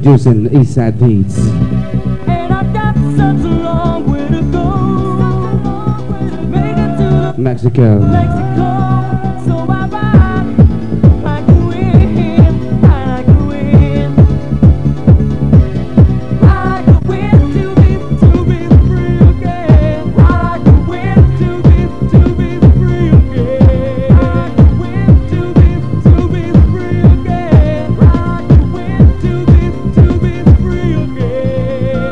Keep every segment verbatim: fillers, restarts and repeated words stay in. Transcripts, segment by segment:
Introducing Eastside Beats. And I've got such a long way to go. Make it to Mexico. Mexico. So I ride like the wind, like the wind, like the wind to be, to be free again. Like the wind to be, to be free again. Like the wind to be, to be free again. Like the wind to be, to be free again.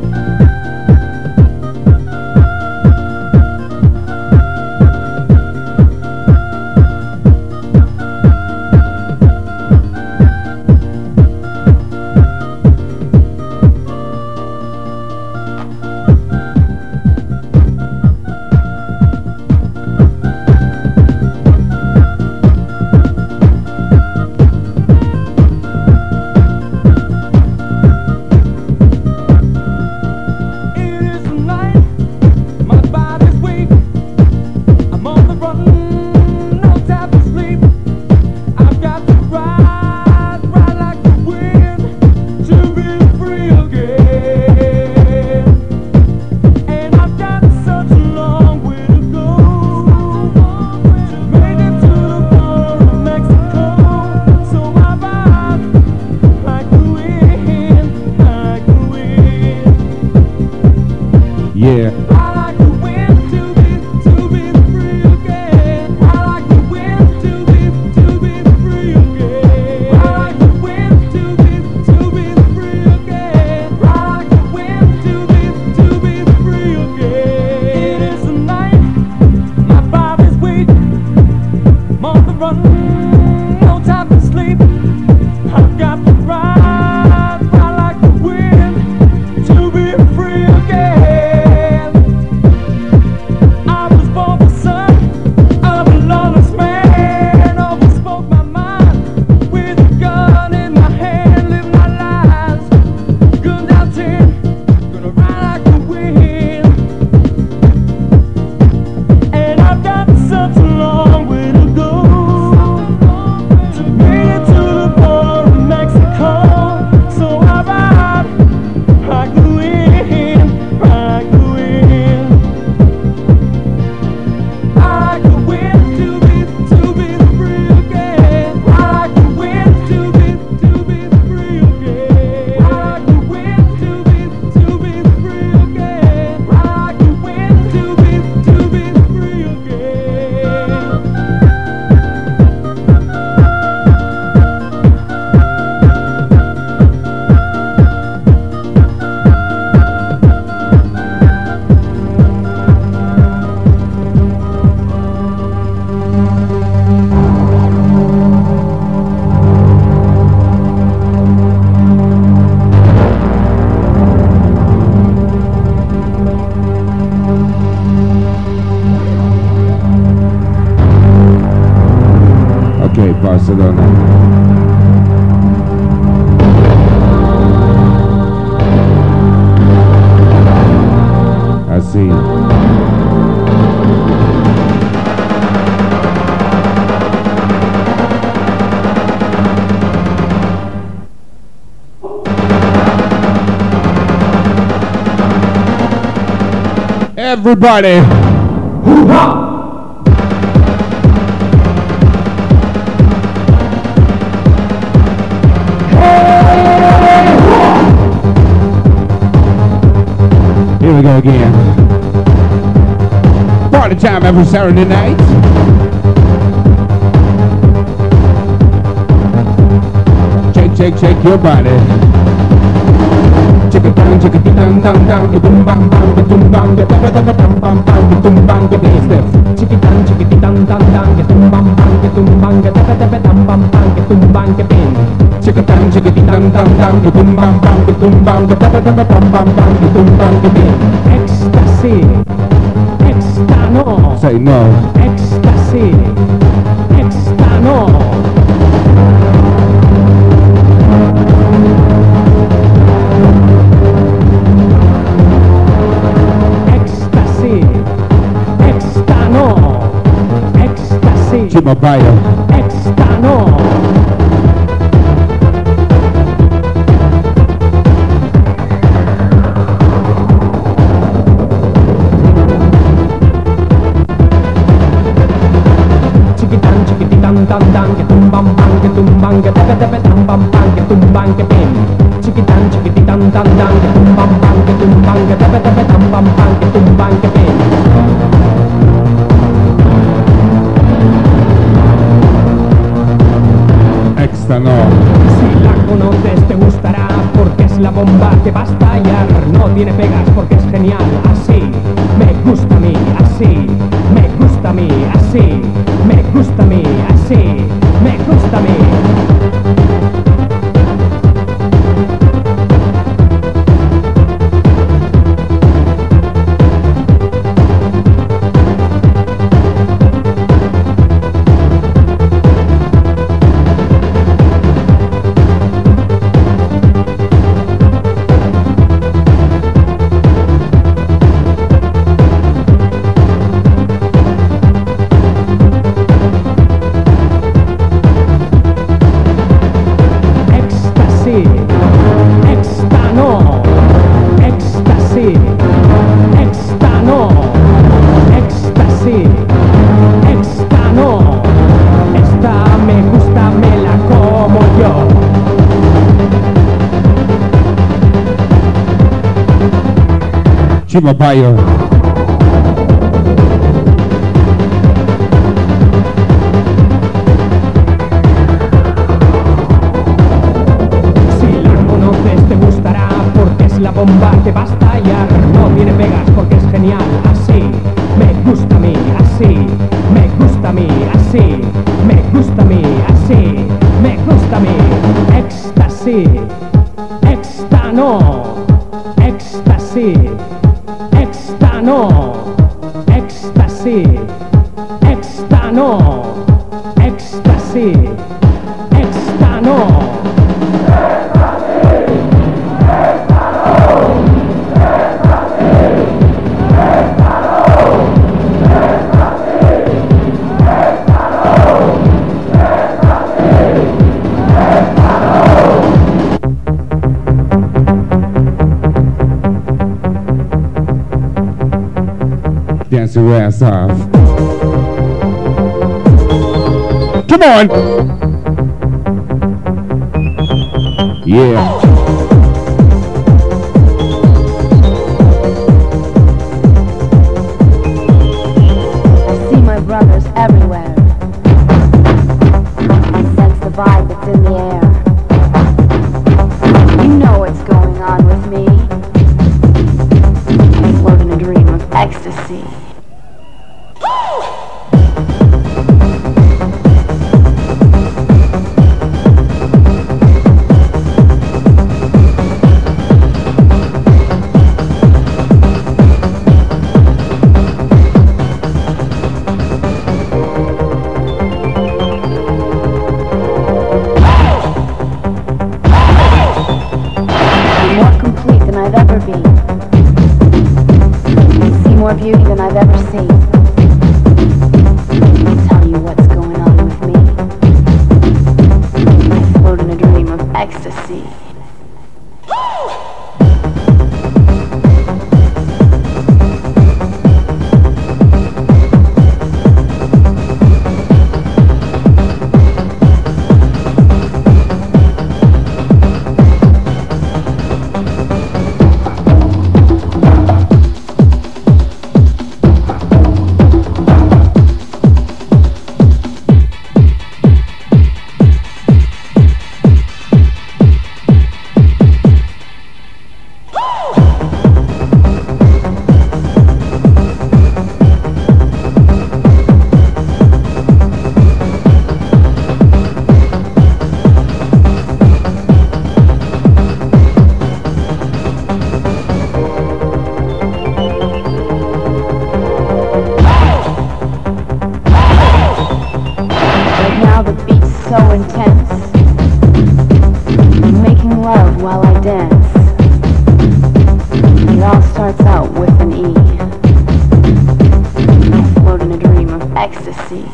It is the night, my body's weak. I'm on the run, no time to sleep. I've got to ride, ride like the wind to be free again. And I've got such a long way to go to make it to the border of Mexico. So I ride like the wind, like the wind. Yeah. I like the wind to be, to be free again. I like the wind to be, to be free again. I like the wind to be, to be free again. I like the wind to be, to be free again. It is the night, my body's weak. I'm on the run, no time to sleep. I've got to ride, ride like the wind to be free again. I was born the son of a lawless man. Always spoke my mind with a gun in my hand. Live my lives, gunned out ten, gonna ride like the wind. And I've got such a long way to go to make it to the border of Mexico. So I ride like the wind, like the wind. I like the wind to be, to be free again. I like the wind to be, to be free again. I like the wind to be, to be free again. I like the wind to be, to be free again. Okay, Barcelona. I see. Everybody. Hoo-ha! Here we go again. Party time every Saturday night. Shake, shake, shake your body. Chicka dang, chicka dee dang, dang, dang, da boom bang bang, da boom bang, da da da da da bam bam bang, da boom bang, da dance steps. Chicka dang, chicka dee dang, dang, dang, da boom bang bang, da boom bang, da da da da dam bam bang, da boom bang, da bang. Chicka dang, chicka dee dang, dang, dang, da boom bang bang, da boom bang, da da da da da bam bam bang, da boom bang, da bang. Ecstasy, extano, Say no. ecstasy, extano. Ecstasy, extano, ecstasy. Keep my bio. Extano. tan tan que tumban pan que tumban que tepe tepe tam pam pam que tumban que pim chiquitan chiquititan tan tan que tumban pan que tumban que tepe tepe tam pam pam que tumban que pim. Extra no. Si la conoces te gustará porque es la bomba que va a estallar. No tiene pegas porque es genial. Así me gusta a mí, así me gusta a mí, así me gusta a mí, así me gusta a mí. Chima Bayo. Si la conoces te gustará porque es la bomba que va a estallar. No tiene pegas porque es genial. Así me gusta a mí, así me gusta a mí, así me gusta a mí, así me gusta a mí. Éxtasis, éxtano, éxtasis. Extano, éxtasis, extano, éxtasis, extano. Dance your ass off. Come on. Yeah. I see my brothers everywhere. I sense the vibe that's in the air. You know what's going on with me. I float in a dream of ecstasy. More beauty than I've ever seen. I'll tell you what's going on with me. I float in a dream of ecstasy. So intense, making love while I dance. It all starts out with an E. I float in a dream of ecstasy.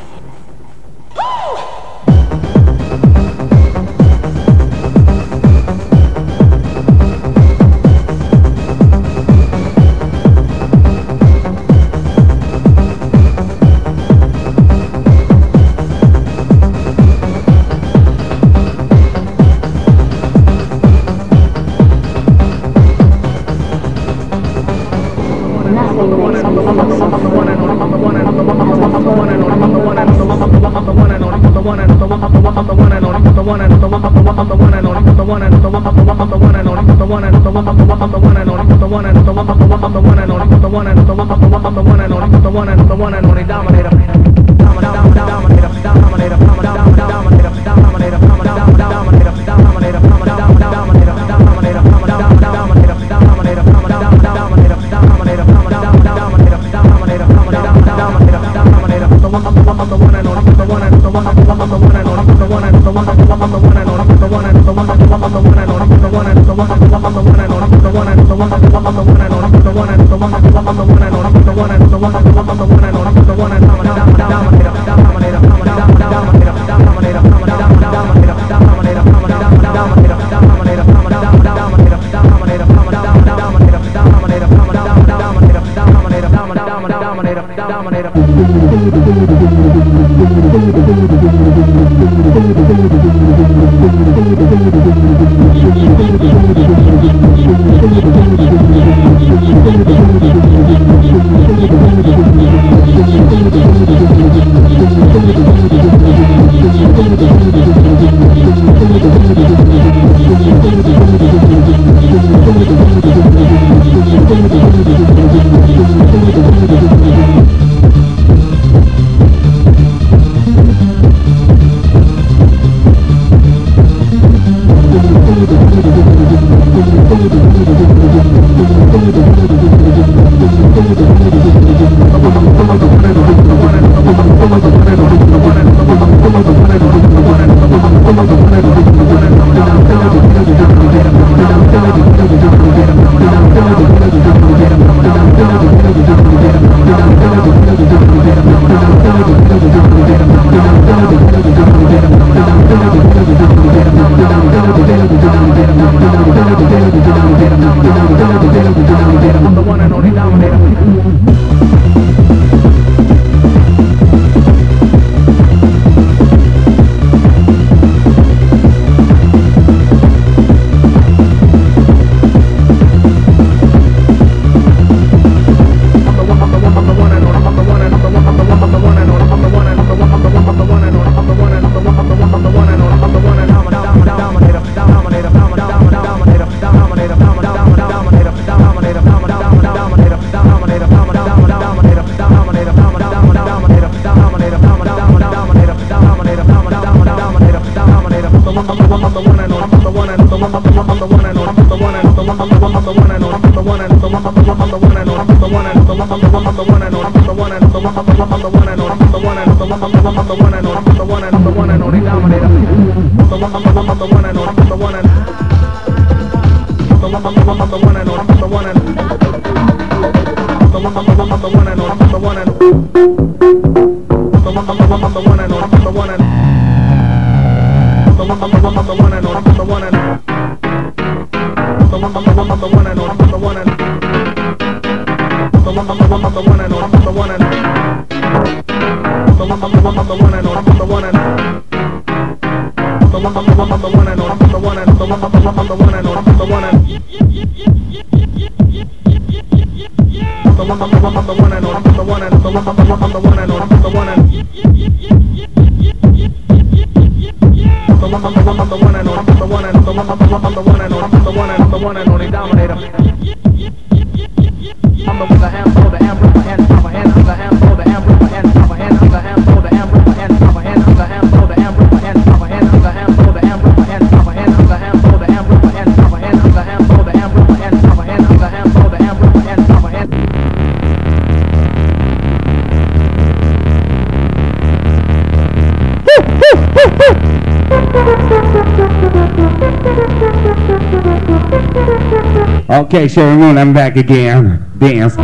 Okay, Sherry Moon, I'm back again. Dance.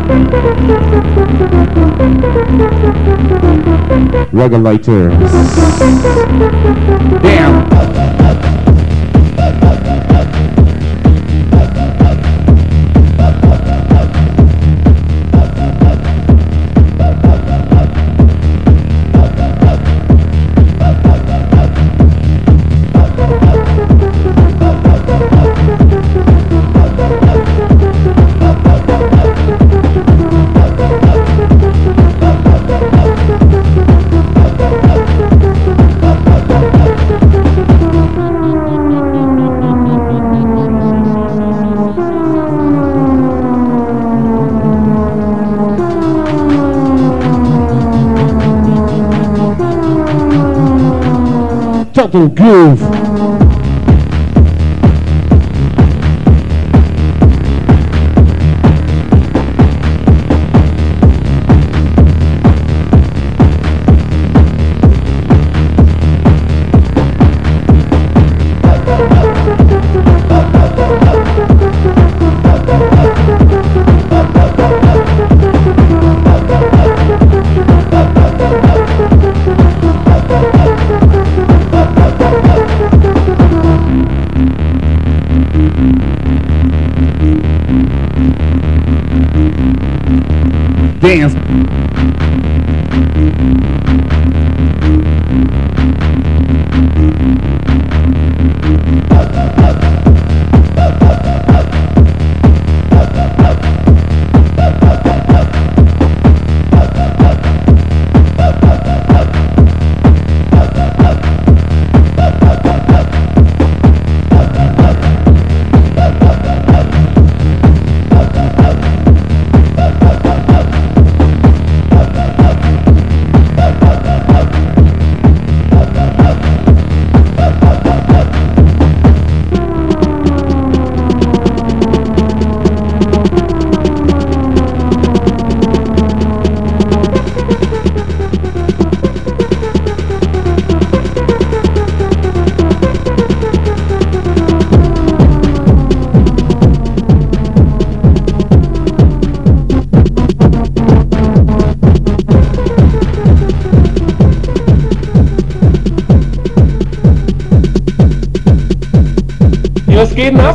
Regulators. Damn. Total groove. Dance. Was geht denn ab?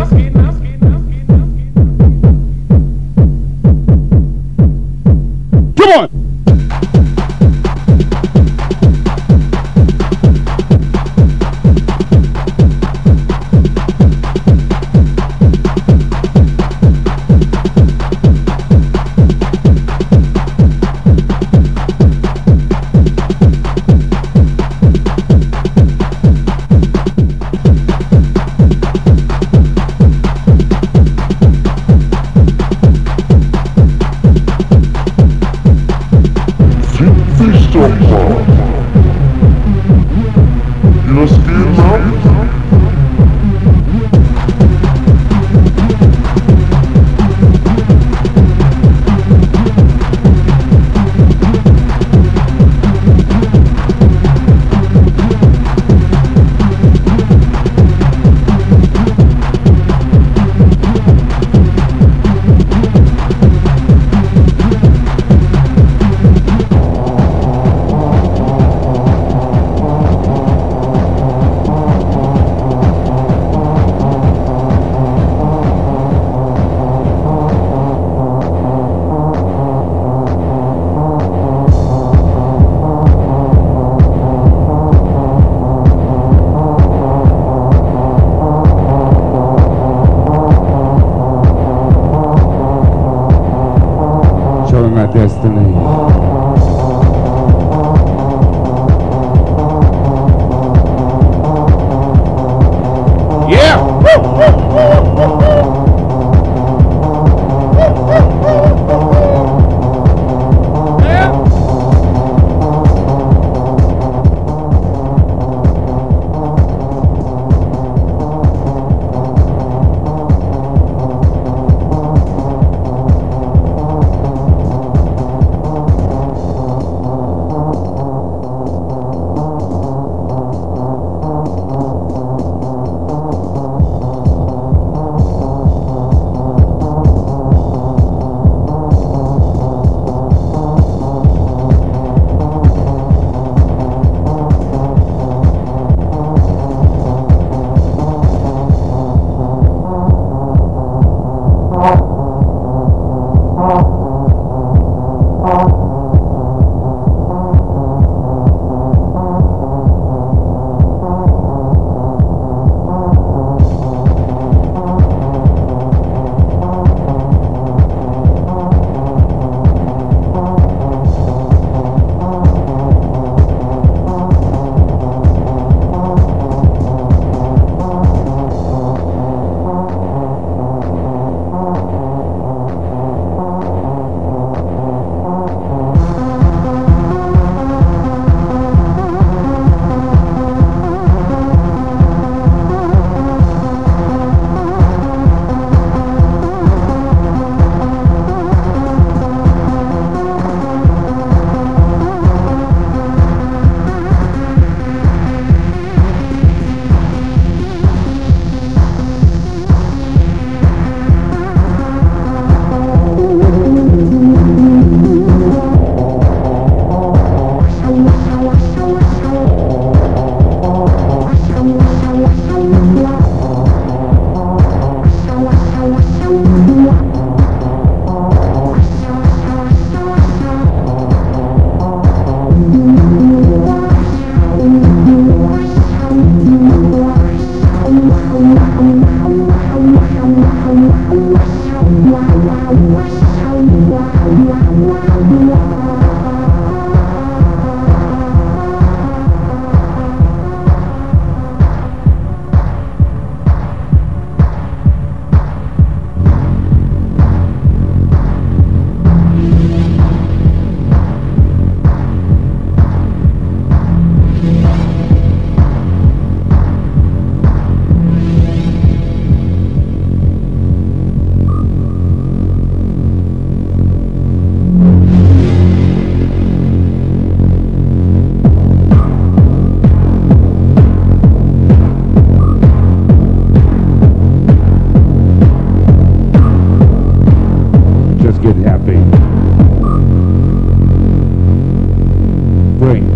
Come on. bring.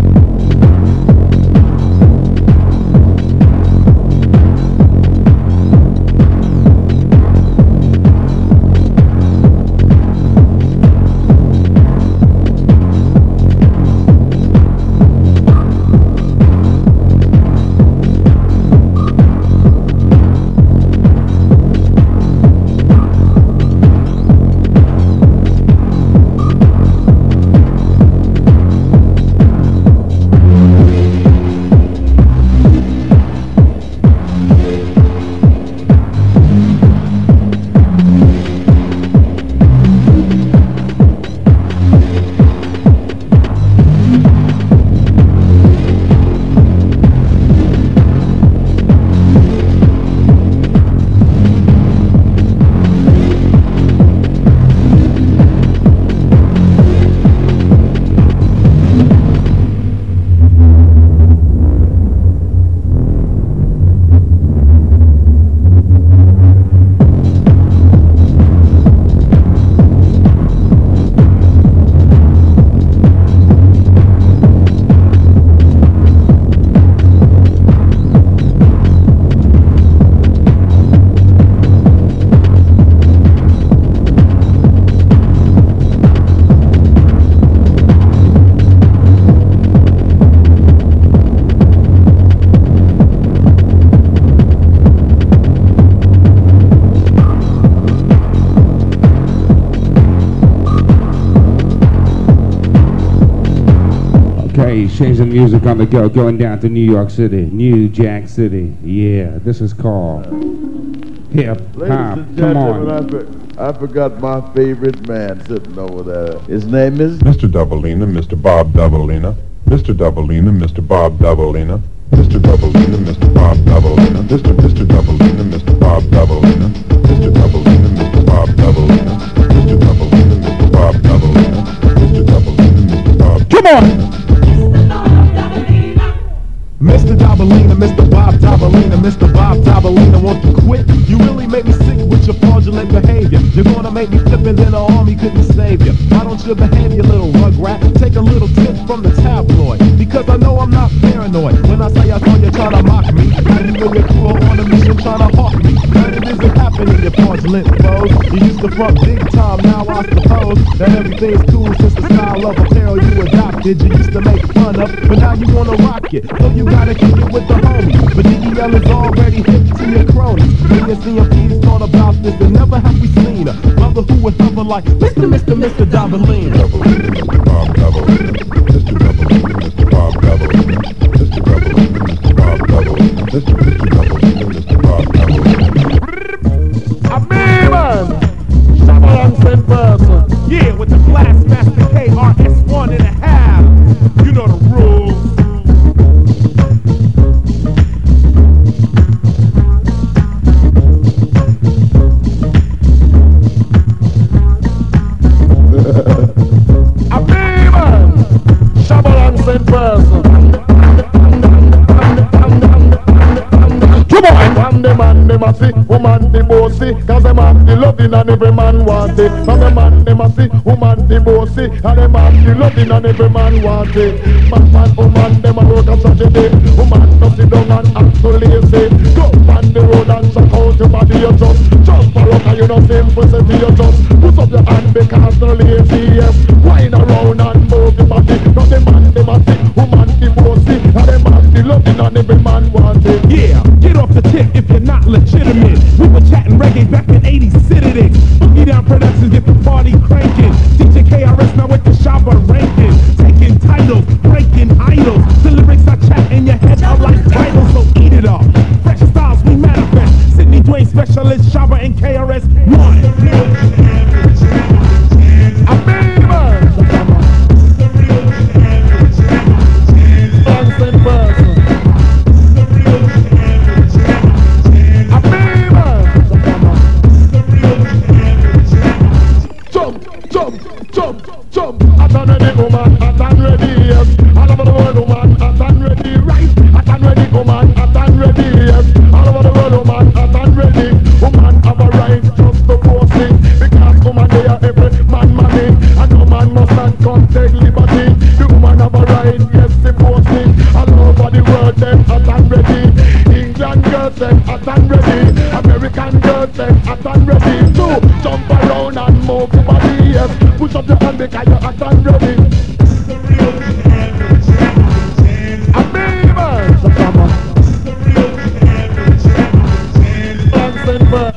Change the music on the go, going down to New York City, New Jack City. Yeah, this is called hip hop. Ladies and Come gentlemen, on. I, for, I forgot my favorite man sitting over there. His name is Mister Doubleina, Mister Bob Doubleina, Mister Doubleina, Mister Bob Doubleina, Mister Doubleina, Mister Bob Doubleina, Mister Mister Doubleina, Mister Bob Doubleina, Mister Doubleina, Mister Bob Doubleina, Mister Doubleina, Mister Bob Doubleina, Mister Doubleina, Mister Bob. Come on. Mister Doubleina, Mister Bob Doubleina, Mister Bob Doubleina, won't you quit? You really make me sick with your fraudulent behavior. You're gonna make me flip and then the army couldn't save you. Why don't you behave, you little rugrat? Take a little tip from the tabloid, because I know I'm not paranoid. When I say I saw you trying to mock me, and you and your crew are on a mission trying to hawk me. But it isn't happening, you fraudulent foes. You used to front big time, now I suppose that everything's cool since the style of apparel you adopted. You used to make fun of, but now you wanna rock it. So you gotta kick it with the homies. But D E L is already hip to your cronies. Me and C M P's thought about this and never have we seen a brother who would hover like Mister Mister Mister Doubleina. Doubleina, Mister Bob Doubleina, Mister Doubleina, Mister Bob Doubleina, Mister Doubleina, Mister Bob Doubleina, Mister Mister Doubleina, Mister Bob Doubleina. A man! Shabba person. Yeah, with the Blast Master K R S one and a half. You know the rules. Woman the bossy, cause them have the loving and every man want it. From the man them a see, woman the bossy, and them have the loving and every man want it. Man, man, woman, them a work a tragedy. Woman don't sit down and act so lazy. Go on the road and check out your body, you just just for rock and you know simple, say to you just put up your hand because no lazy, yes. Wind around and move your body. From the man them a see, woman the bossy, and them have the loving and every man want it. Yeah, get off the tip if you're not legitimate. We were chatting reggae back in eighties, Citadix. Boogie Down Productions get the party cranking. D J K R S now with the Shabba ranking. Taking titles, breaking idols. The lyrics I chat in your head are like titles, so eat it up. Fresh styles we manifest. Sydney Dwayne Specialist, Shabba and K R S one. I mean, man.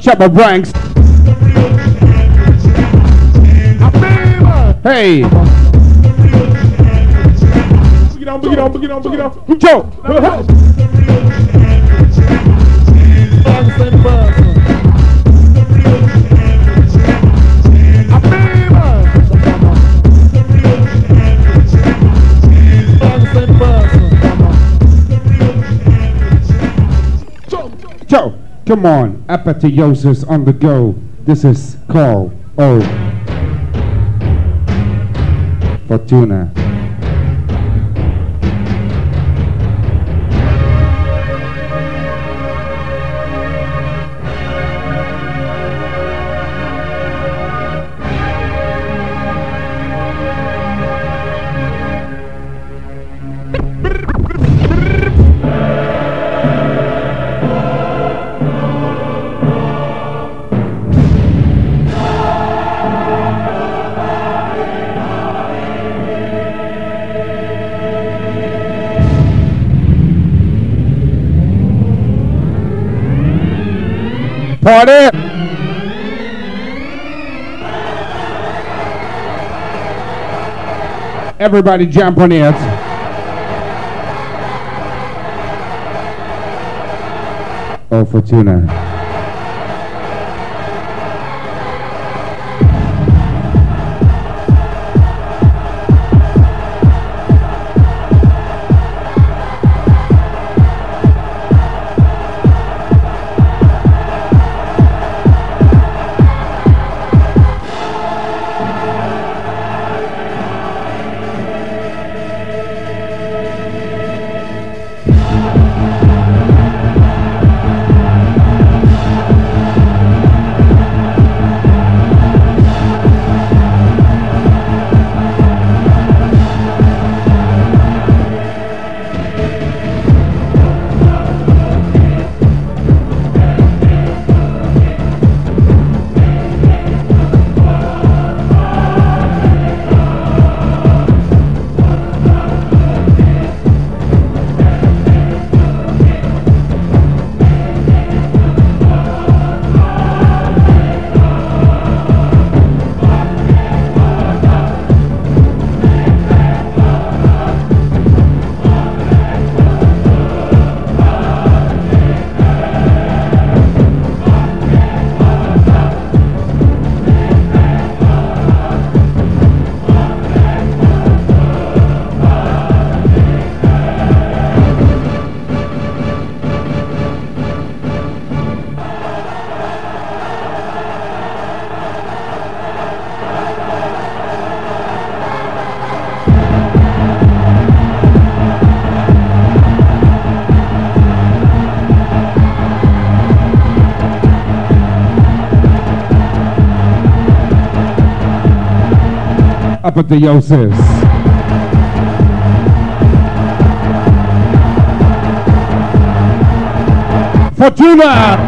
Shabba Branks. Hey. Boogie down, boogie down, boogie down, boogie down. Joe. Banks and Burns. A baby. Banks and Burns. Joe. Come on. Apotheosis on the go. This is called O. Fortuna. Party! Everybody jump on it. Oh, Fortuna. Apotheosis. Fortuna.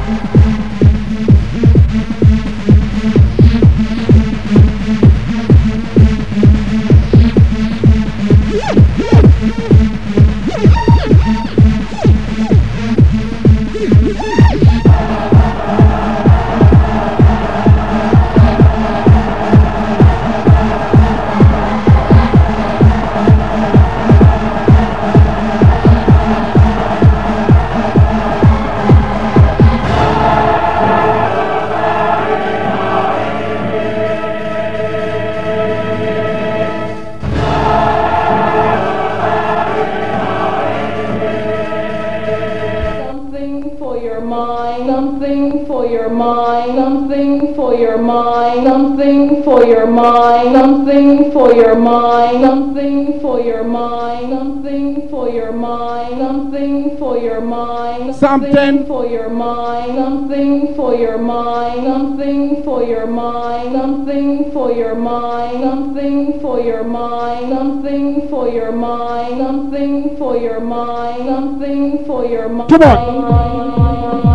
Something for your mind, something for your mind, something for your mind, something for your mind, something for your mind, something for your mind, something for your mind, Something for your mind, something for your mind, something for your mind, something for your mind, something for your mind, something for your mind, something for your mind, something for your mind. Come on.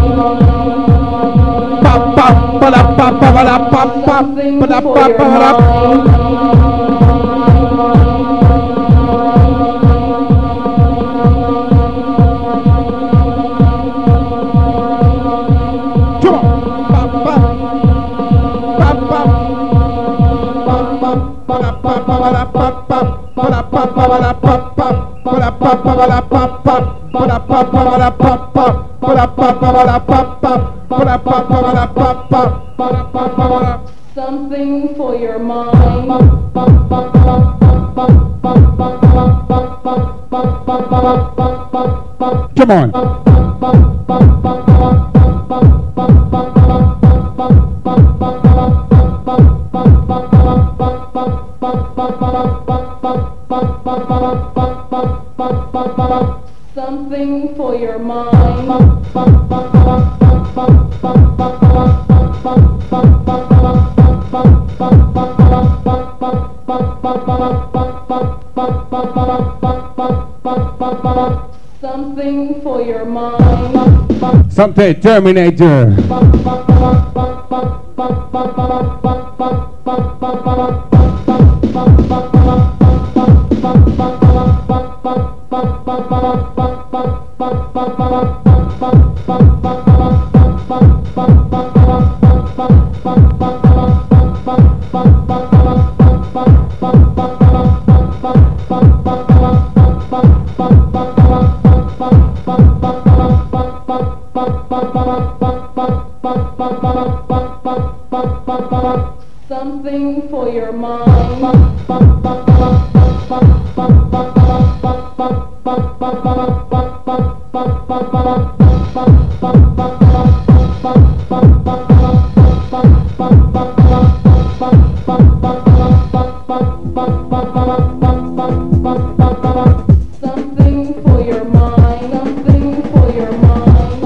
Pa pa pa da pa pa da pa pa pa da pa pa da. Come Something for your mind. Come on. Something for your mind. Something for your mind. Something Terminator. Something for your mind. Something for your mind. Something for your mind.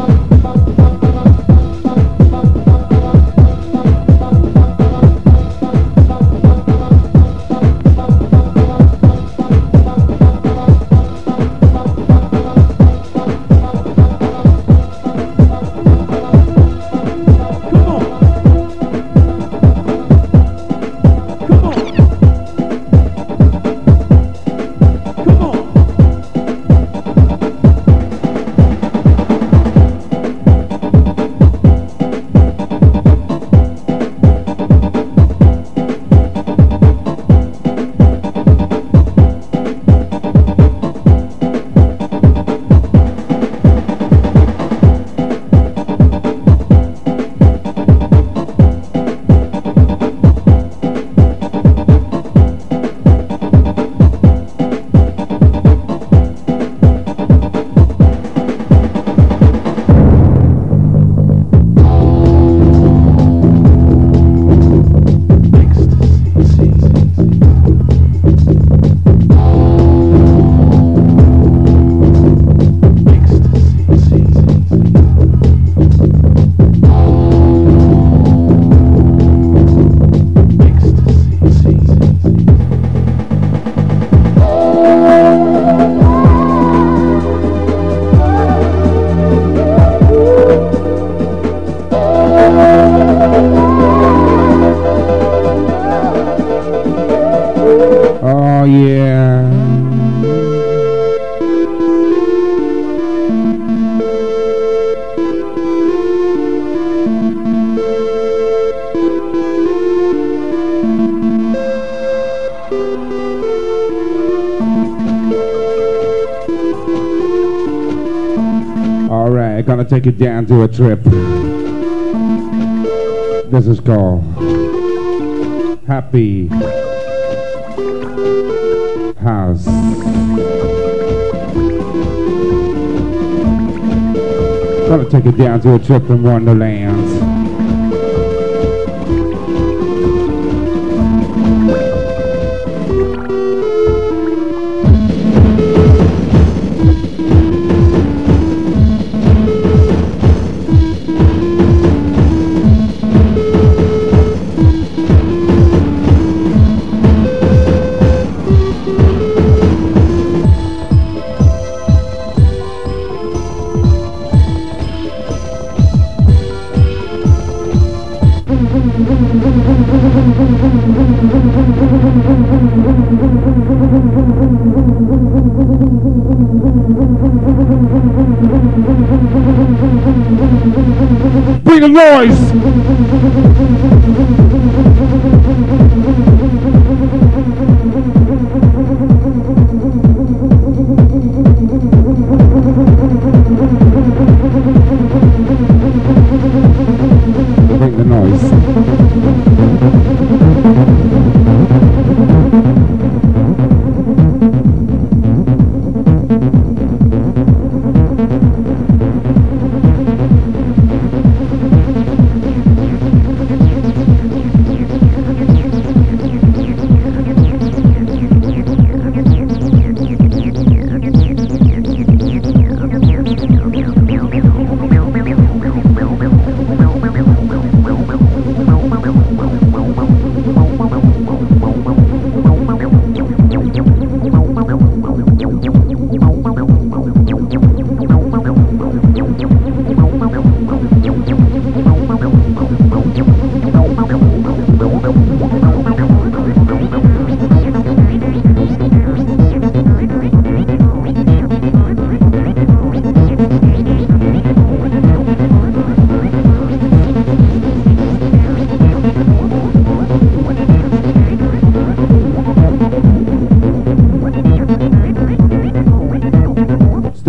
Oh yeah. All right, gonna take it down to a trip. This is called Happy House. Gonna take it down to a trip in Wonderland. Bring the noise!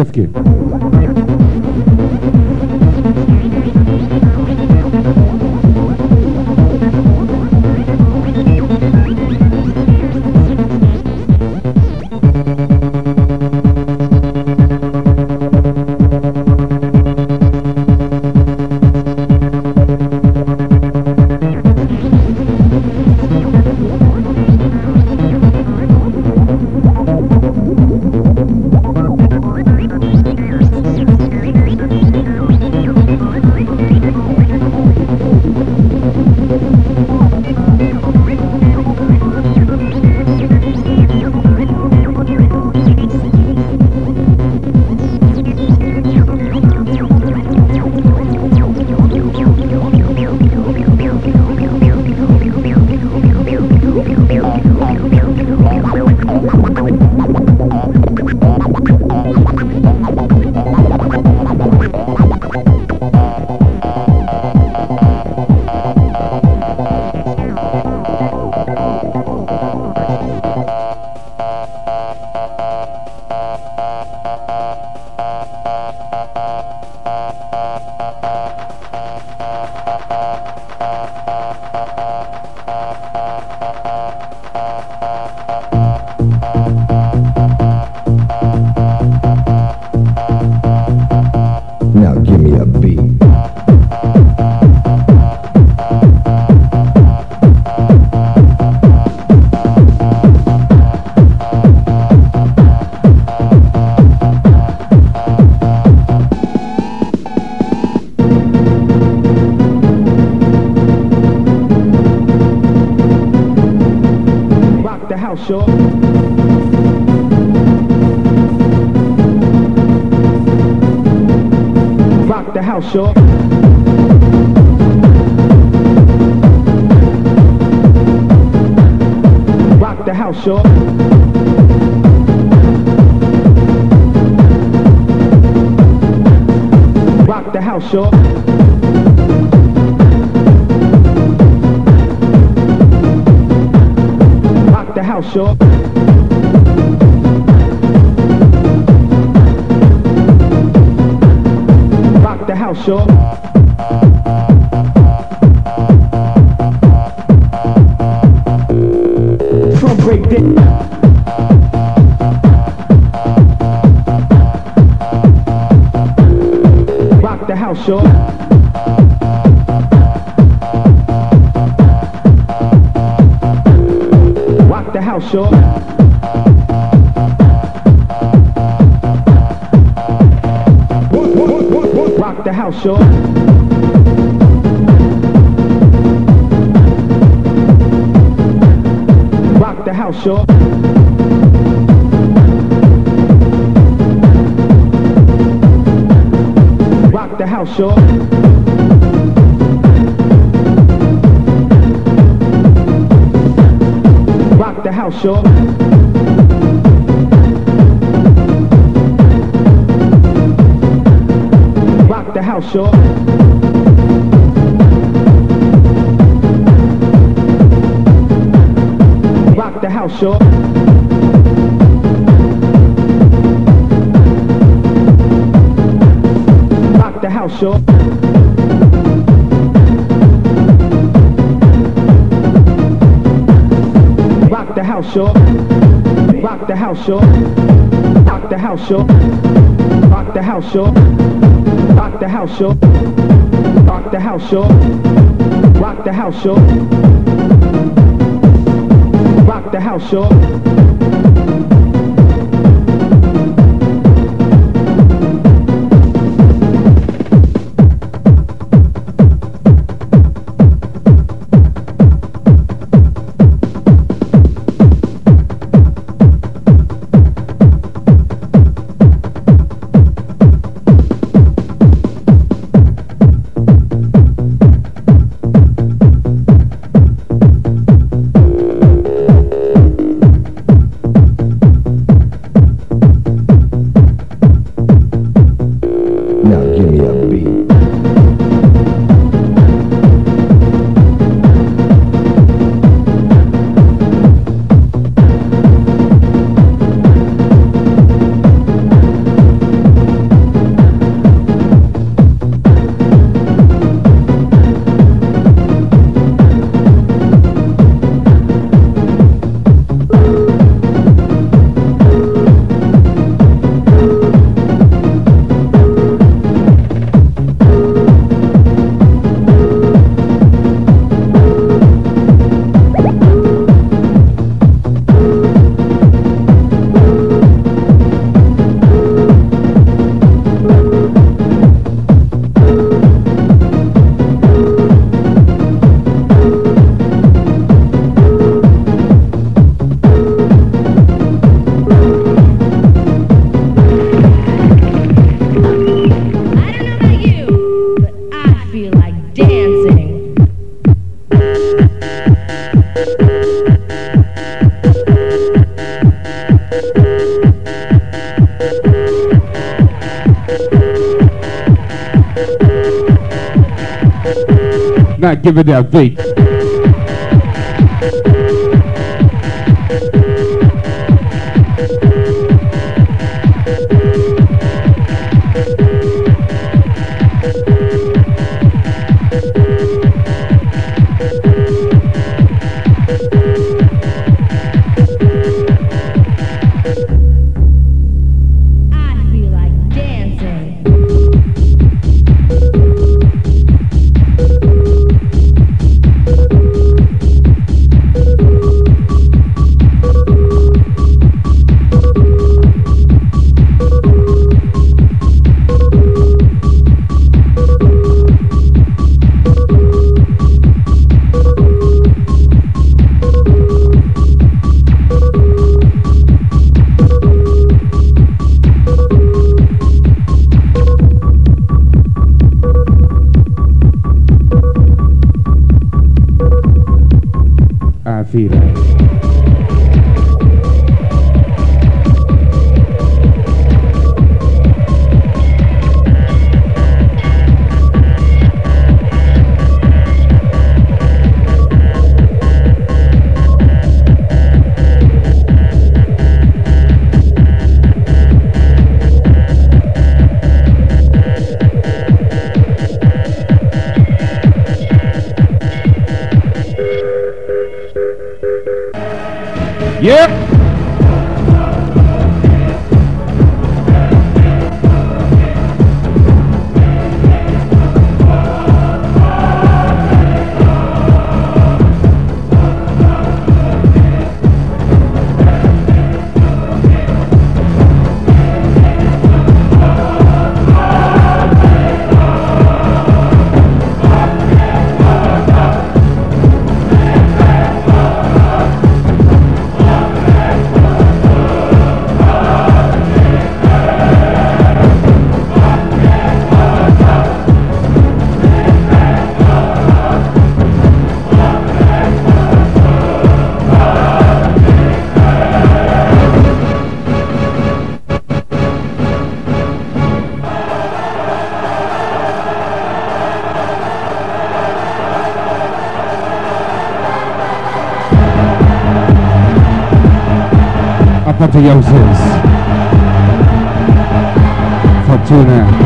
Stiffkey. Now give me a beat. Rock the house, y'all. Rock the house, y'all. Rock the house, y'all. Rock the house, y'all. Rock the house, y'all. Rock the house, y'all. Drum break it. Rock the house, y'all. Rock the house, y'all. Rock the house, y'all. Rock the house, y'all. Rock the house, y'all. Rock the house, y'all. Rock the house, y'all. Rock the house, y'all. Rock the house, y'all. Rock the house, y'all. Rock the house, y'all. Rock the house, y'all. Rock the house, y'all. Rock the house, y'all. Rock the house, y'all. Rock the house, y'all. Rock the house, y'all. Now give it that beat. I feel it. Yep. Apotheosis. Fortuna.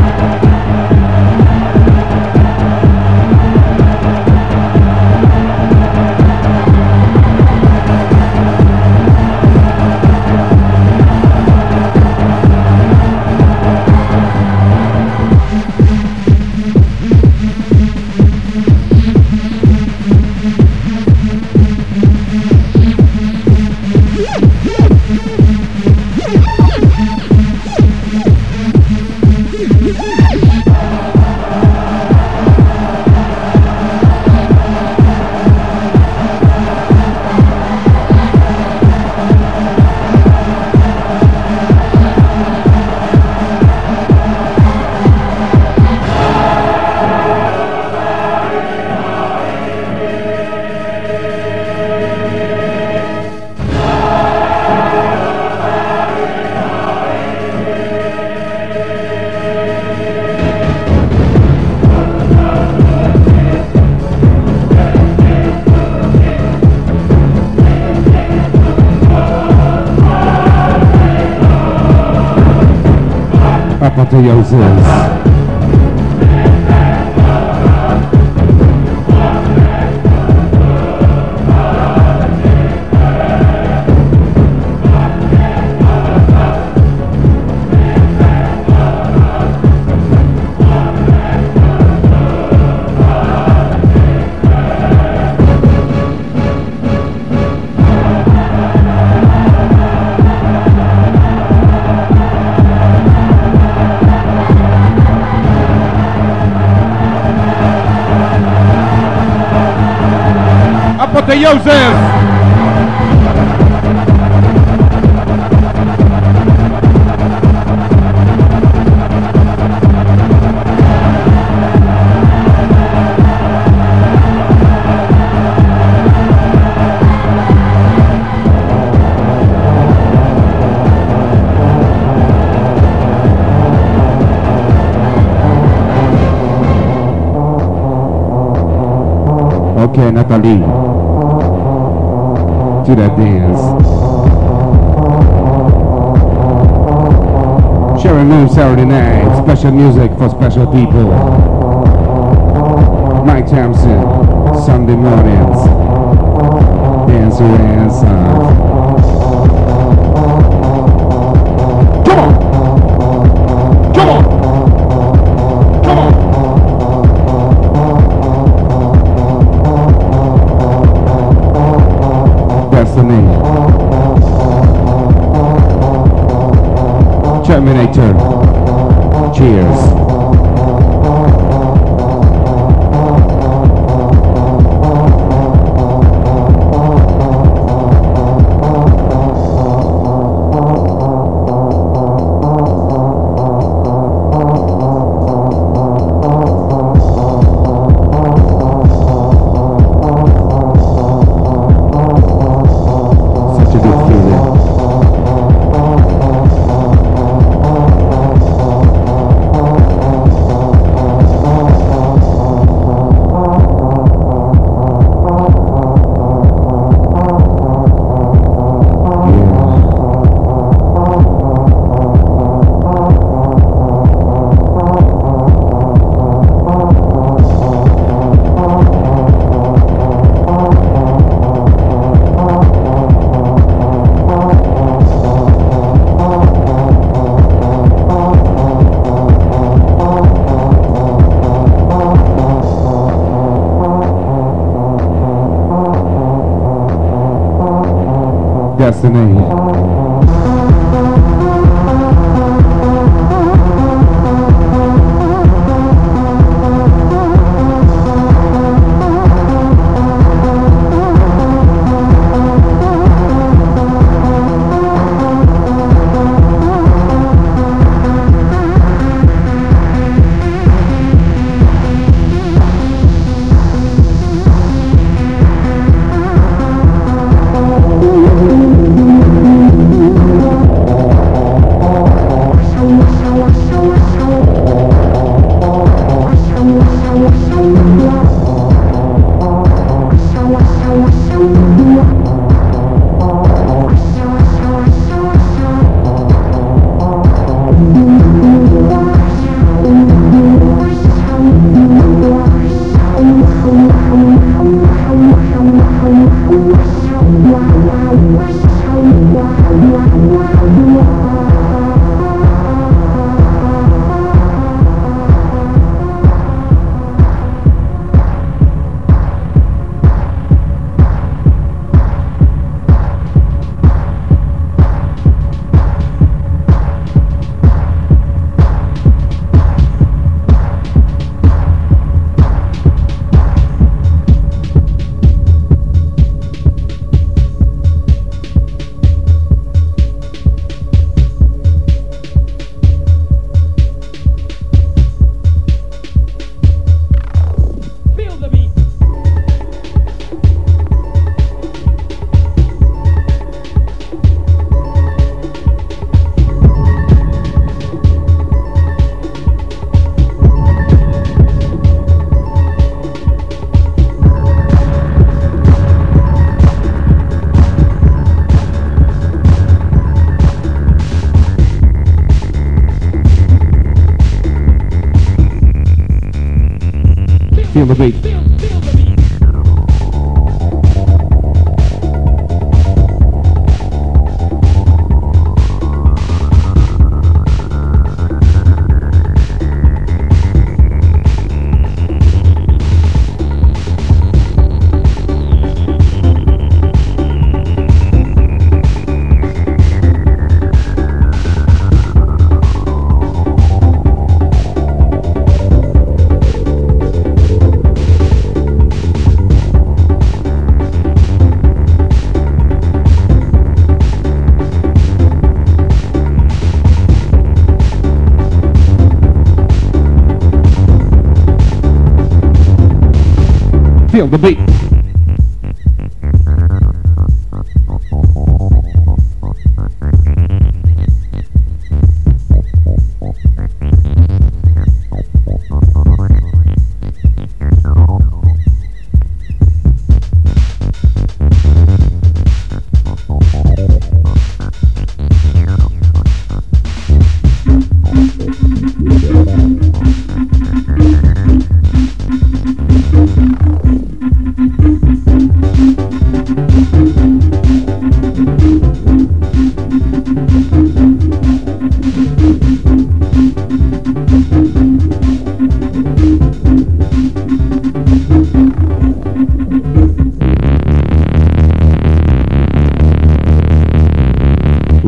Apotheosis. Apotheosis! Okay, Natalie. To that dance. Sharon Moon Saturday night. Special music for special people. Mike Thompson. Sunday mornings. Dance around sound. Come on! Come on! Come on! Destiny. Terminator. Cheers. Such a good feeling. Destiny. Feel the beat. Feel the beat.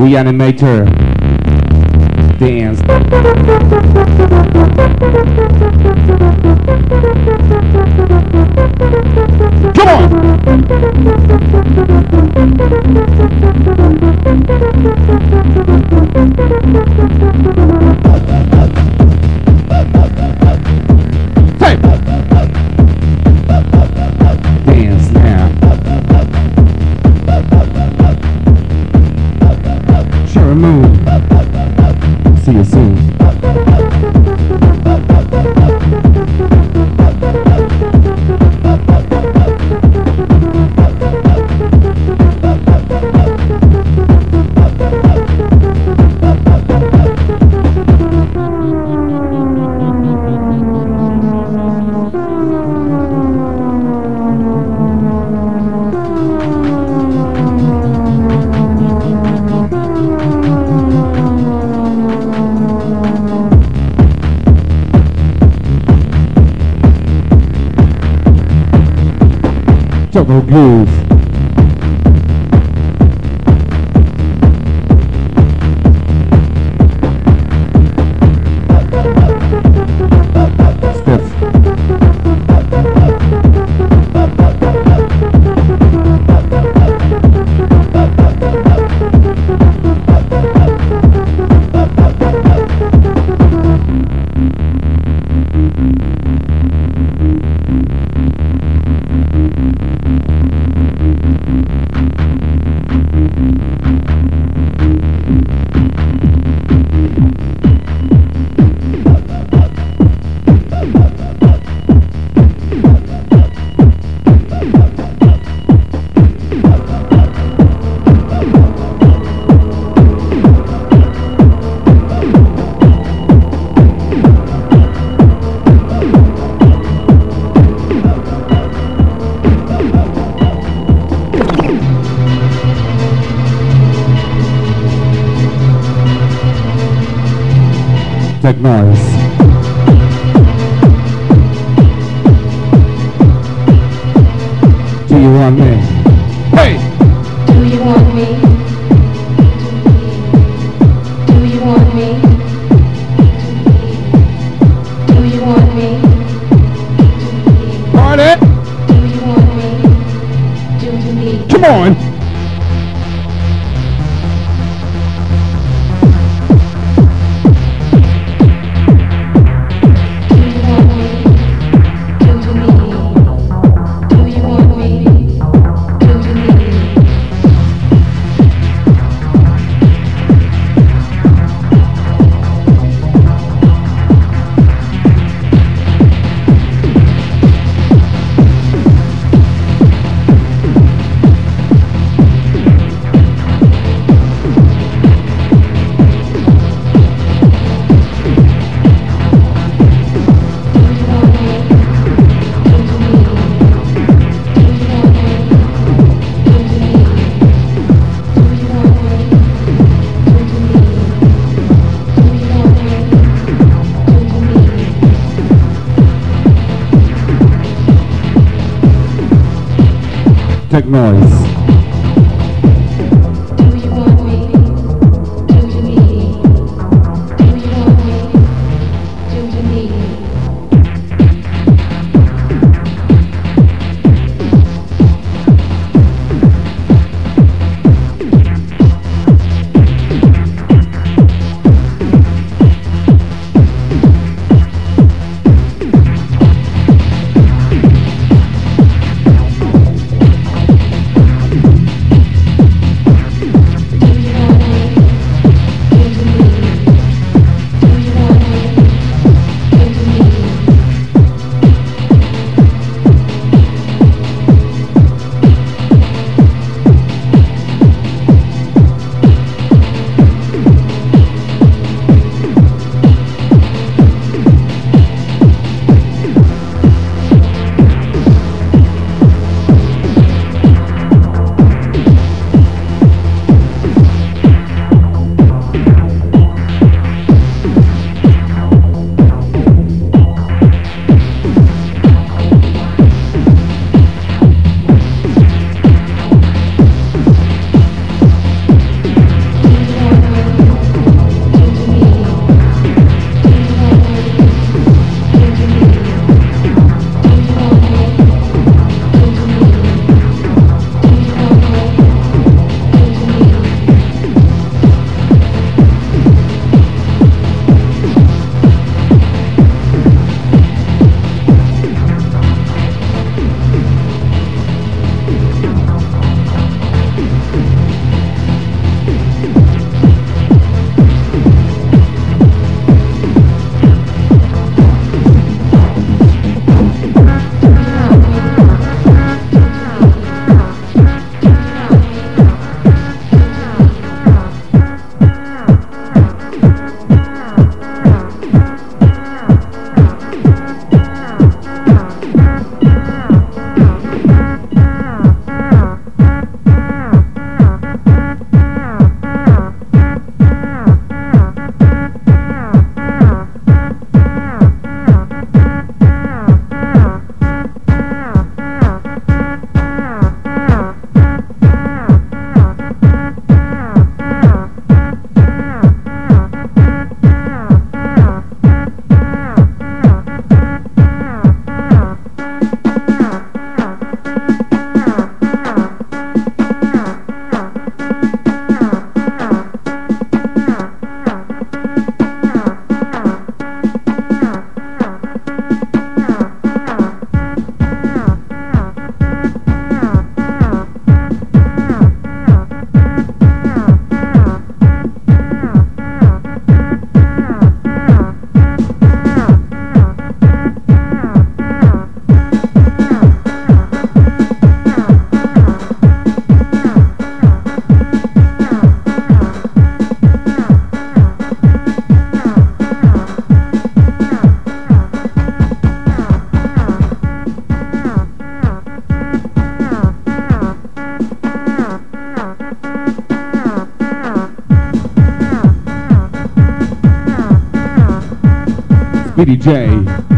Reanimator. Dance. Come on! Hey! Dance now. Sure move. See you soon. Jungle Groove. Stiff. Tech Noise. Do you want me? Hey! Do you want me? Do you want me? Do you want me? Party! Do you want me? Do to me? Come on! Tech Noise. Do you want me? Do to me? Do you want me? Do to me? B D J.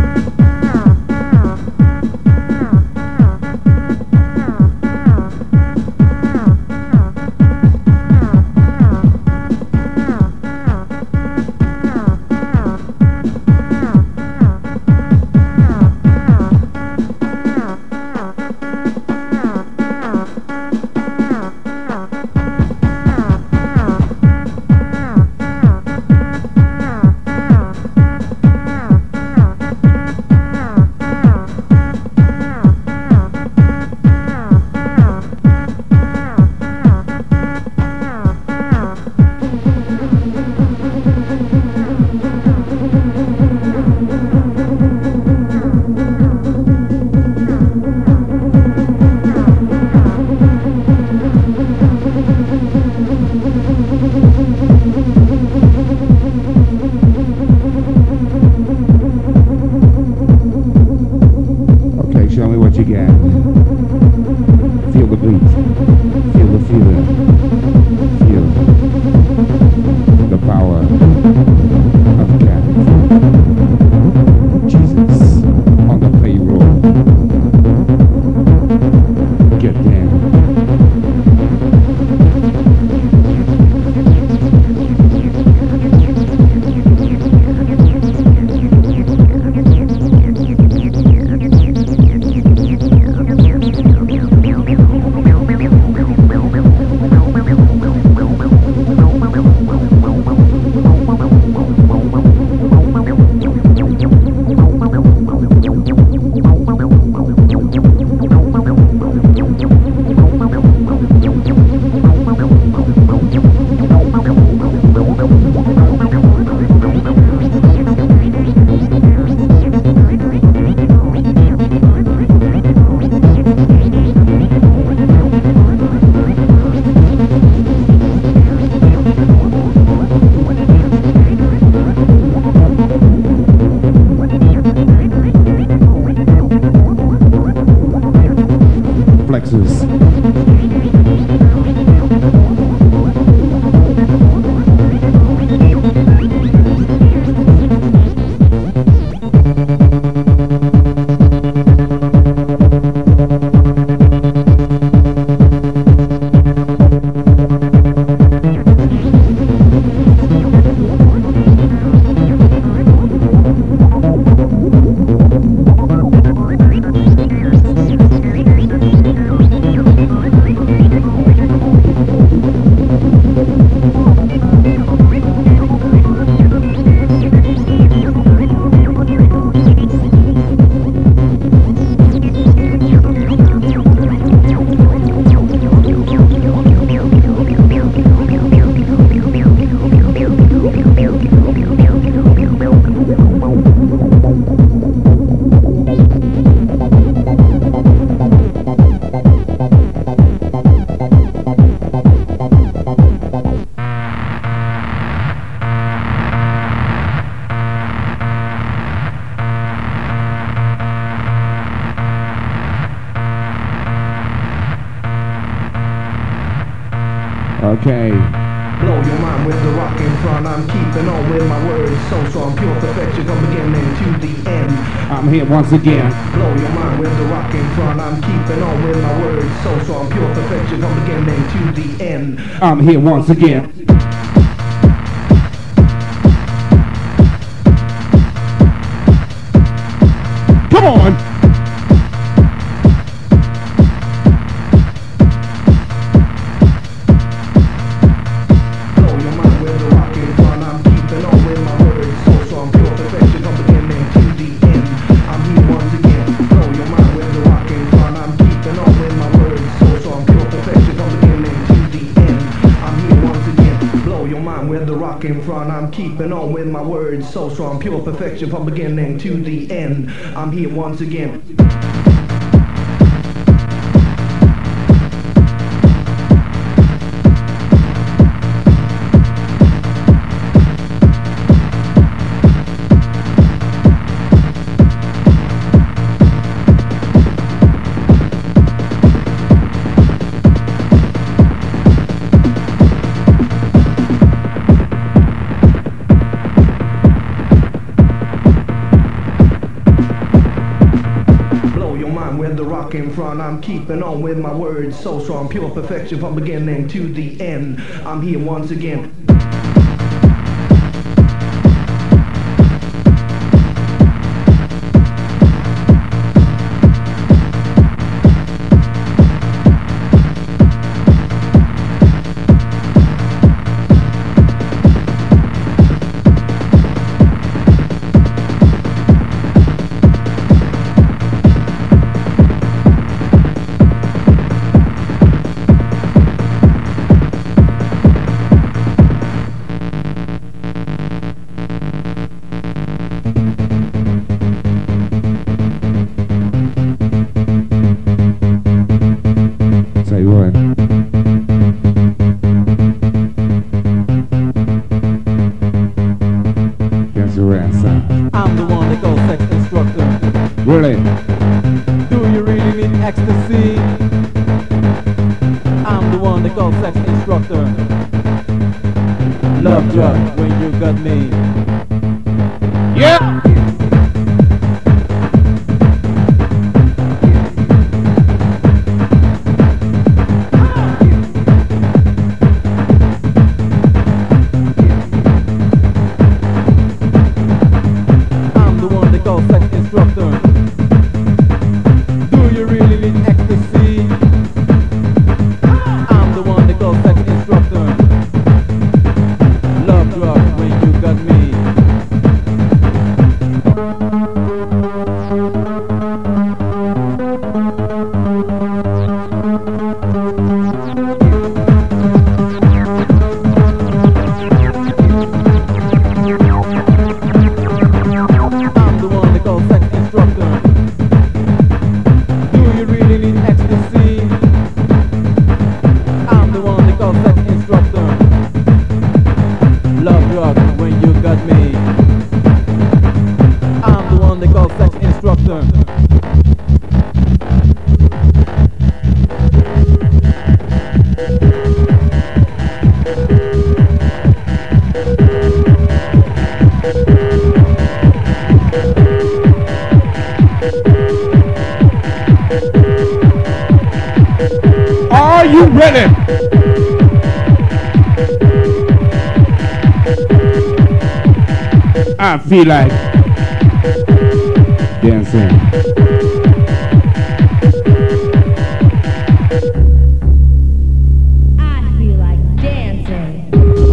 Okay. Blow your mind with the rock in front. I'm keeping on with my words so strong, pure perfection from beginning to the end. I'm here once again. Blow your mind with the rock in front. I'm keeping on with my words so strong, pure perfection from beginning to the end. I'm here once again. Come on. In front, I'm keeping on with my words so strong, pure perfection from beginning to the end. I'm here once again. rock in front. I'm keeping on with my words so strong, pure perfection from beginning to the end. I'm here once again. Say what? That's the right side. I'm the one that goes sex instructor. Really? Do you really need ecstasy? I'm the one that goes sex instructor. Love drug when you got me. Yeah! I'm the one that goes sex instructor. Do you really need ecstasy? I'm the one that goes sex instructor. Love drug when you got me. I'm the one that goes sex instructor. Do you really need ecstasy? I'm the one that goes sex instructor. Love drug when you got me. I'm the one that goes sex instructor. Are you ready? I feel like dancing. I feel like dancing.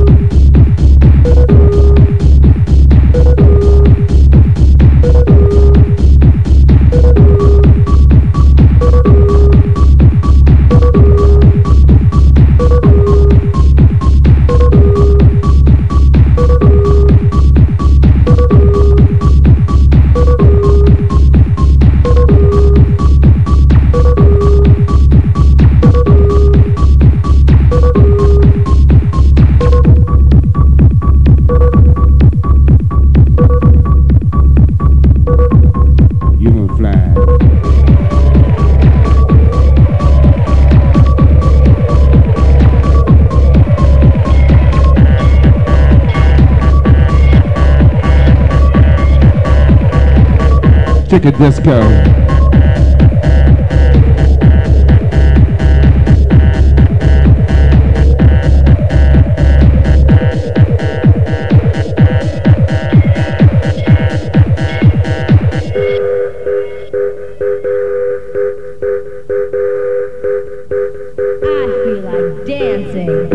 Human flag. Chicken disco. I feel like dancing.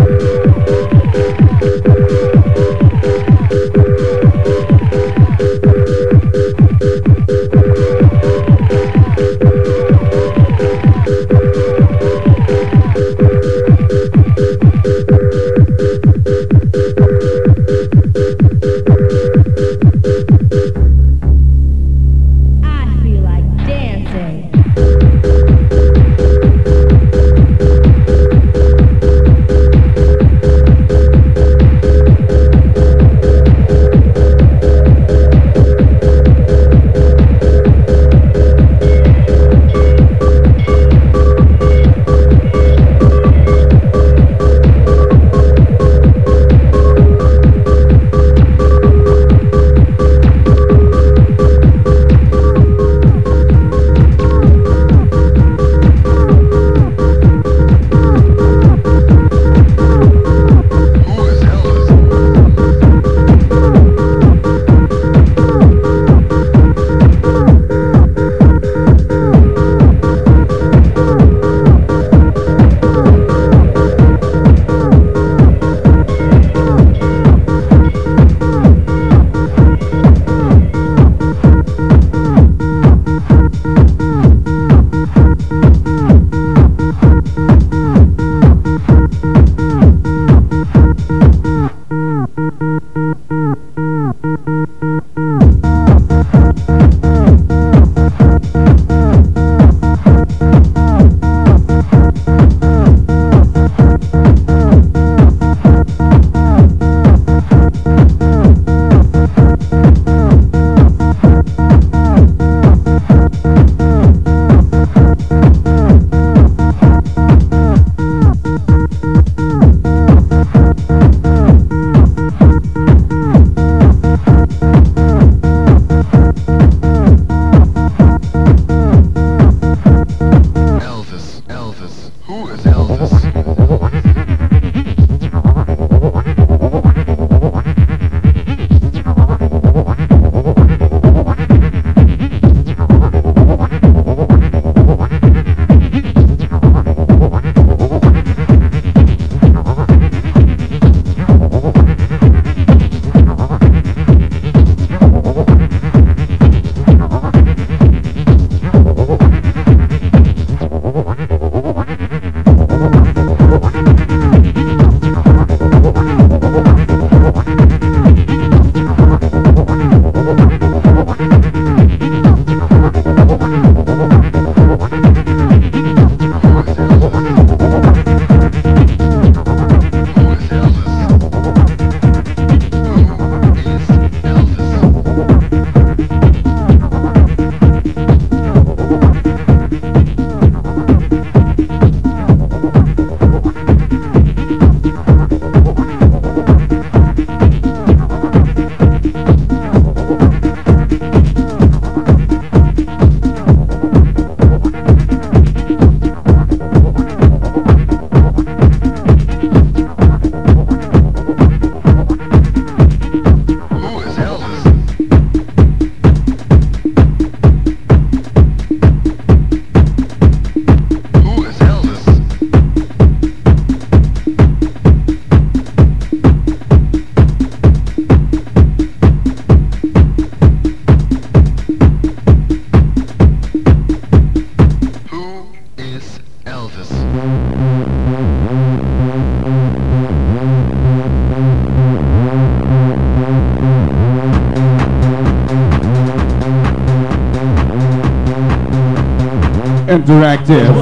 Interactive.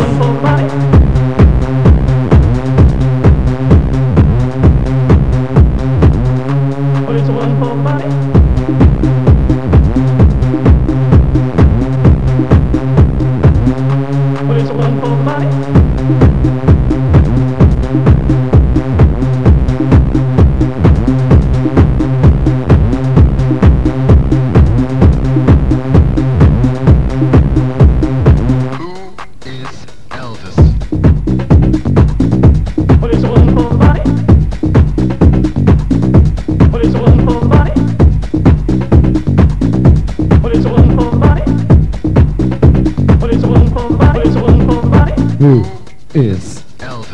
Who is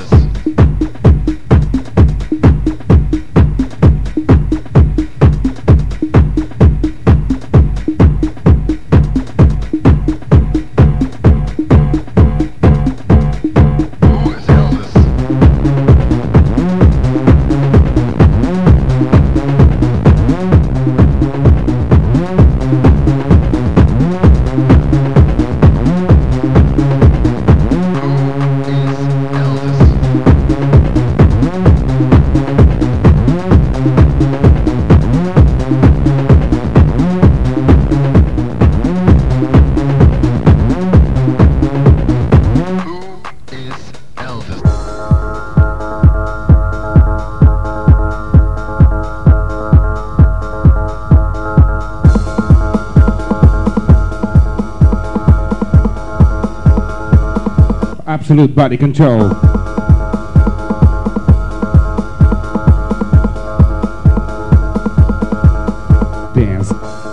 Absolute body control. Dance.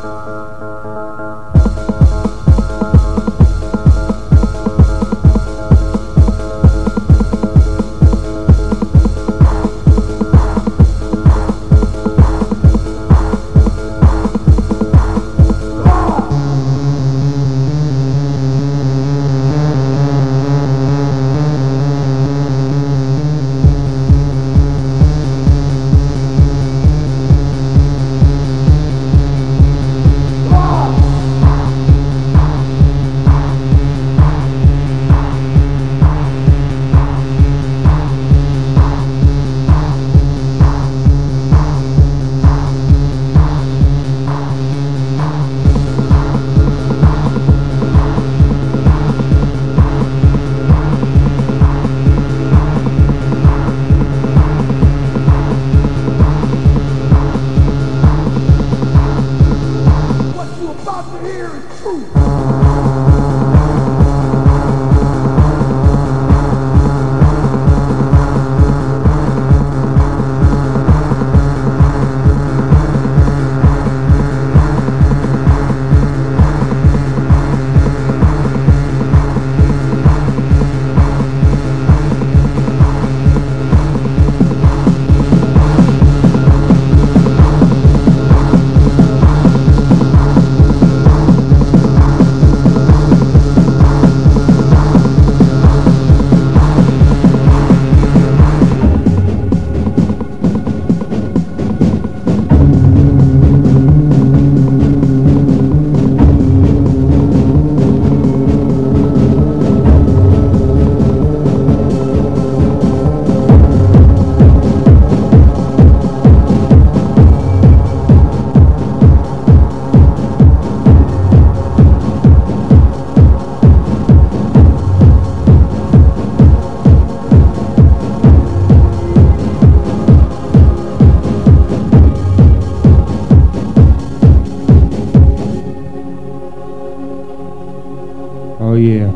Oh yeah.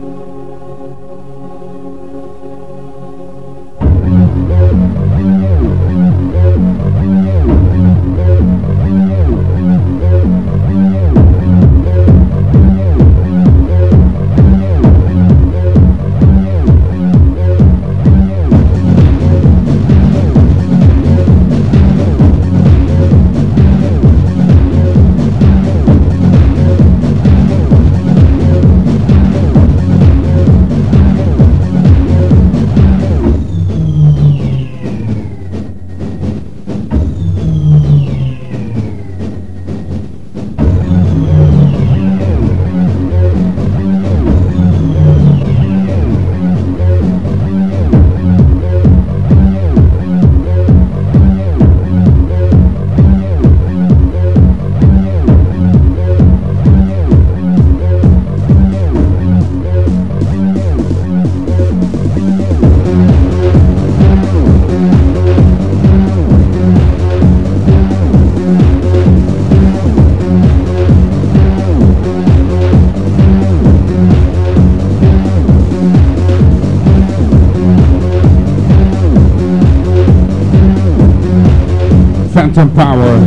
Phantom Power.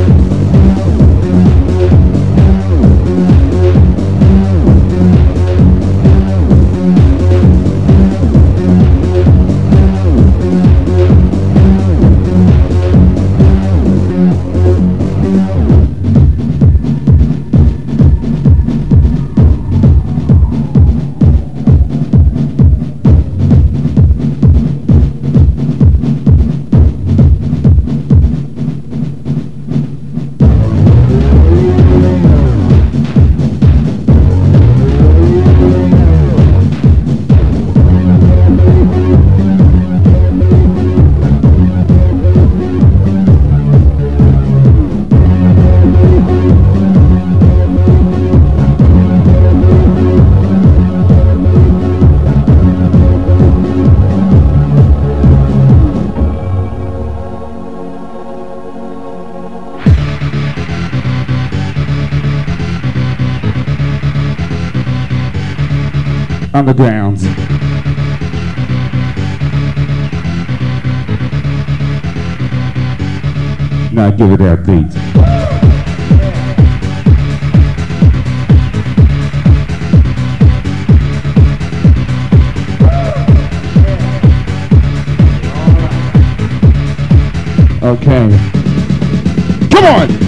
Underground. Now give it that beat. Okay. Come on!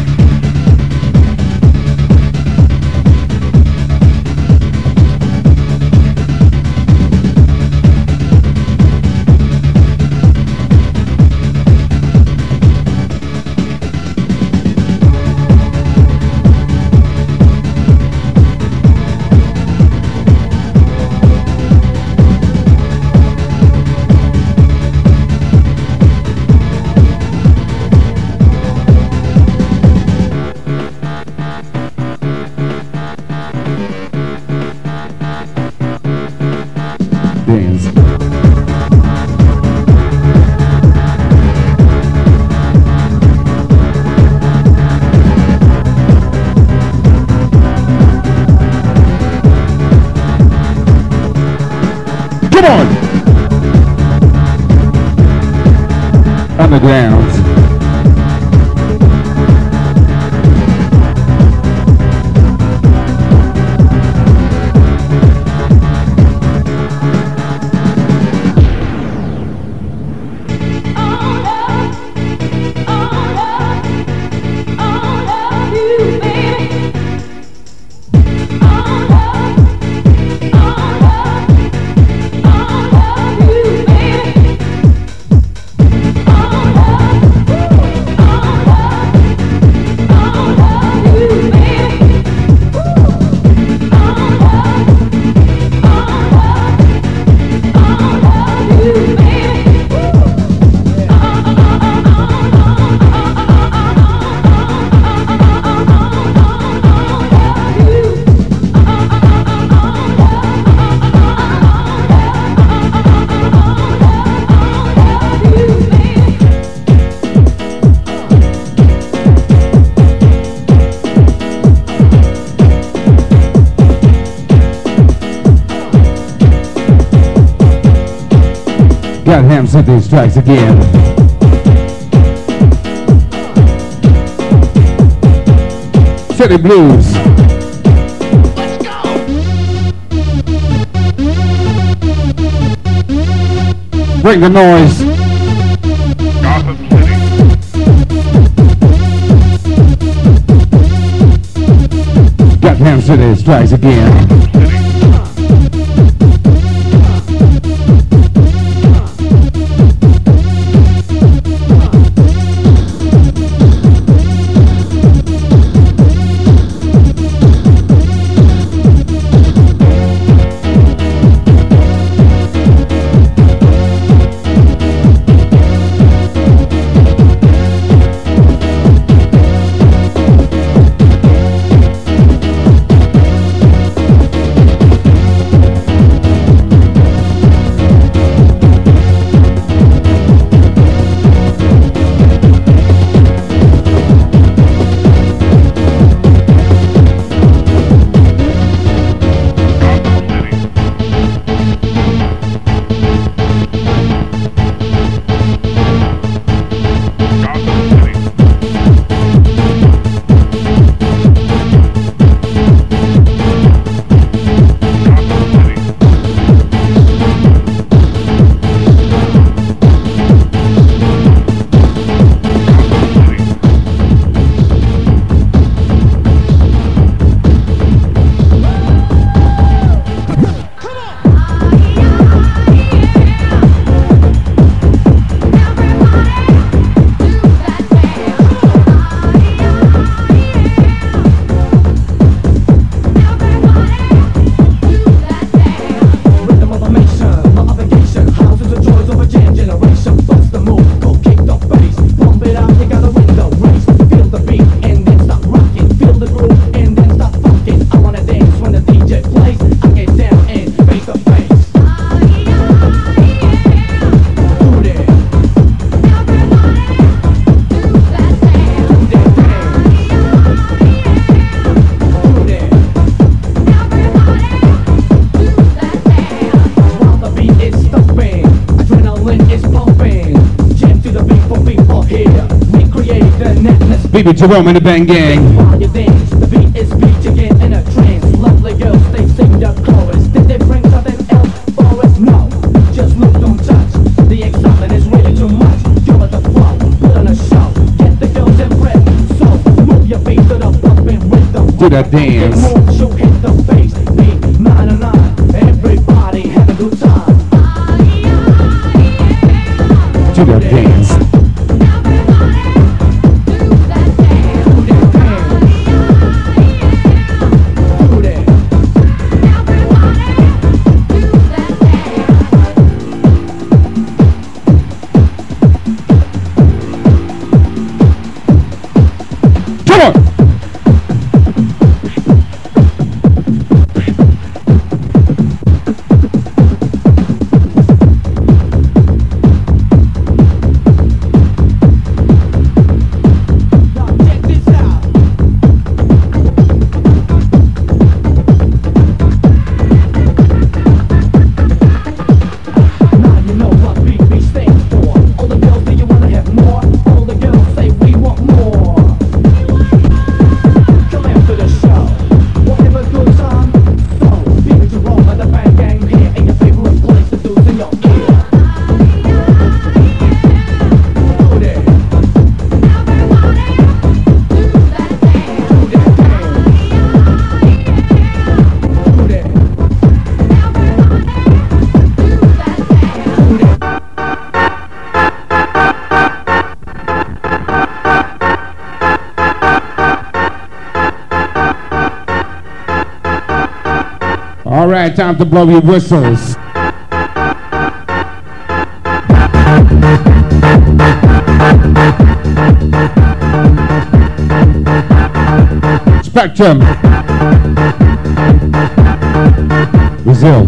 Dance. Come on! Underground. Got Ham City strikes again. City Blues. Let's go. Bring the noise. Gotham City. Got Ham City strikes again. B B Jerome and the Bang Gang. While you dance, the beat is beat, you get in a trance. Lovely girls, they sing the chorus. Did they bring something else for us? No, just look, don't touch. The excitement is really too much. You're at the flow, put on a show. Get the girls impressed. So move your feet to the bumping rhythm. Do that dance. Move, you hit the bass. Beat nine and nine. Everybody have a good time. Do that dance. All right, time to blow your whistles. Spectrum. Brazil.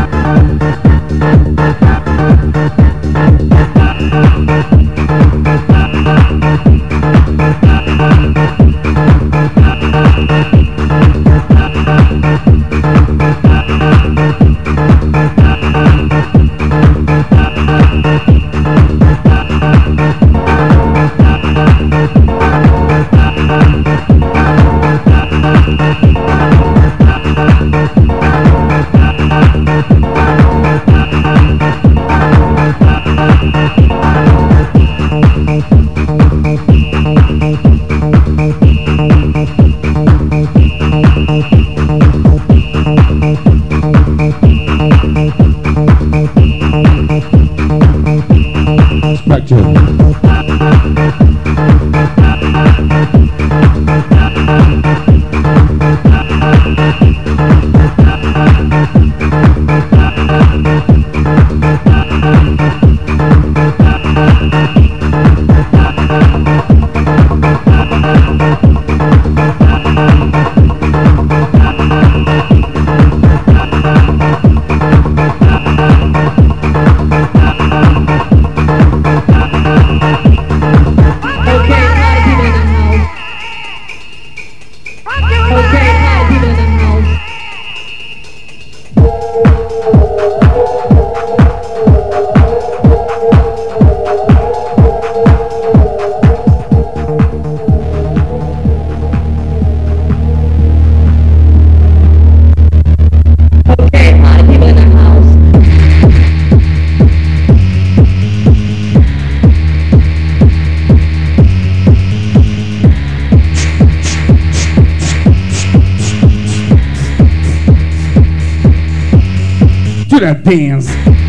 That dance.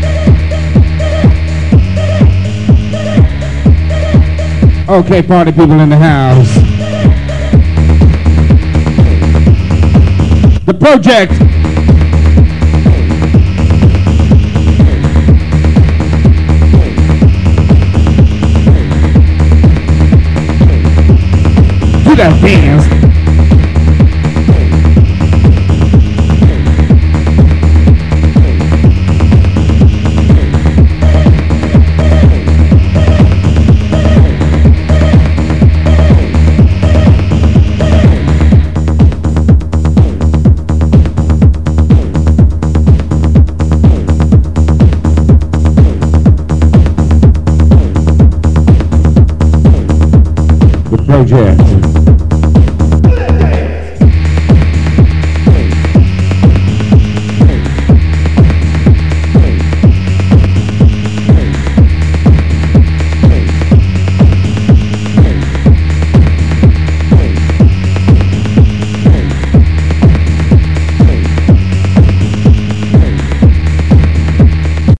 Okay, party people in the house. The project. Do that dance. Project.